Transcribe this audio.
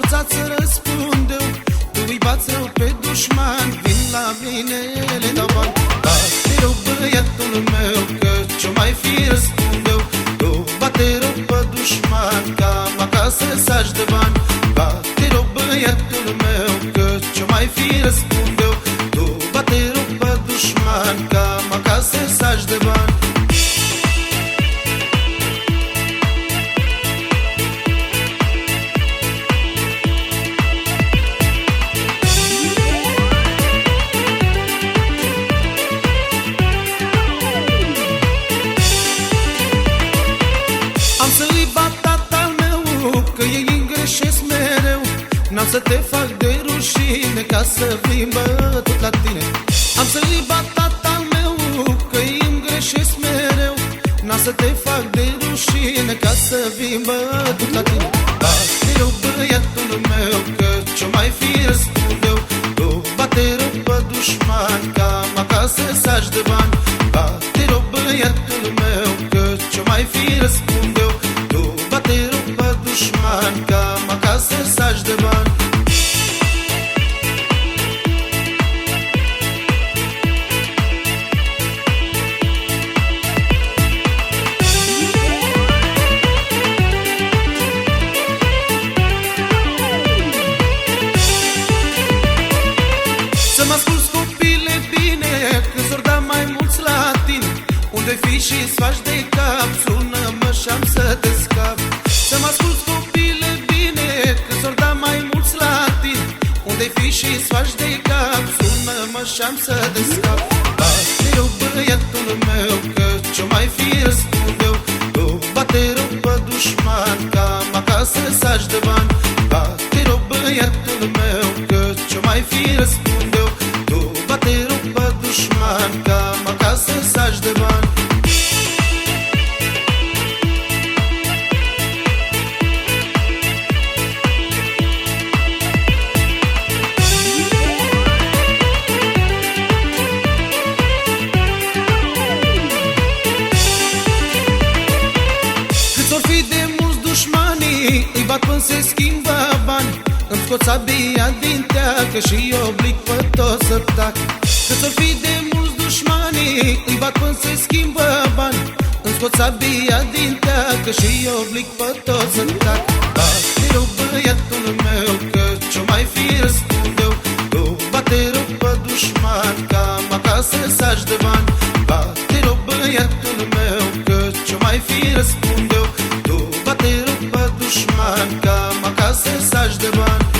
învățat să răspund eu. Tu îi bați rău pe dușman, vin la mine, le dau bani. Bate rău băiatul meu, că ce-o mai fi răspund eu. Tu bate rău pe dușman, cam acasă să-și dă bani. Bate rău băiatul meu, că ce-o mai fi răspund eu. Tu bate rău pe dușman, cam acasă să-și dă bani. Am să-i bat tatăl meu, că ei îmi greșesc mereu. N-am să te fac de rușine, ca să vin bătut la tine. Am să-i bat tatăl meu, că ei îmi greșesc mereu. N-am să te fac de rușine, ca să vin bătut la tine. Bate rău băiatul meu, că ce-o mai fi răspund eu. Tu bate rău pe dușman, cam acasă să-și dă bani. Bate rău băiatul meu, că ce-o mai fi răspund eu. Tu bate rău pe dușman, cam acasă să-și dă bani. Să mă asculți, copile, bine, că s-or da mai mulți la tine. Unde fii și-ți faci de cap, sună-mă și-am să te scap. Să mă asculți, copile, bine, că s-or da mai mulți la tine. Unde fii și-ți faci de cap, sună-mă și-am să te scap. Bate rău băiatul meu, că ce-o mai fi răspund eu. Tu bate rău pe dușman, cam acasă să-și dă bani. Bate rău băiatul meu, că ce-o mai fi răspund eu. Tu bate rău pe dușman, cam acasă să-și dă bani. Cât-or fi de mulți dușmanii, îi bat până se schimbă bani. Îmi scoți abia din teacă și oblig pe toți să tac. Cât-or fi de mulți dușmanii, îi bat până se schimbă bani. Îmi scoți abia din teacă și oblig pe toți să tac. Bate rău băiatul meu, că ce-o mai fi răspund eu. Tu bate rău pe dușman, cam acasă să-și dă bani. Bate rău băiatul meu, că ce-o mai fi răspund eu. Tu bate rău pe dușman, cam acasă să-și dă bani.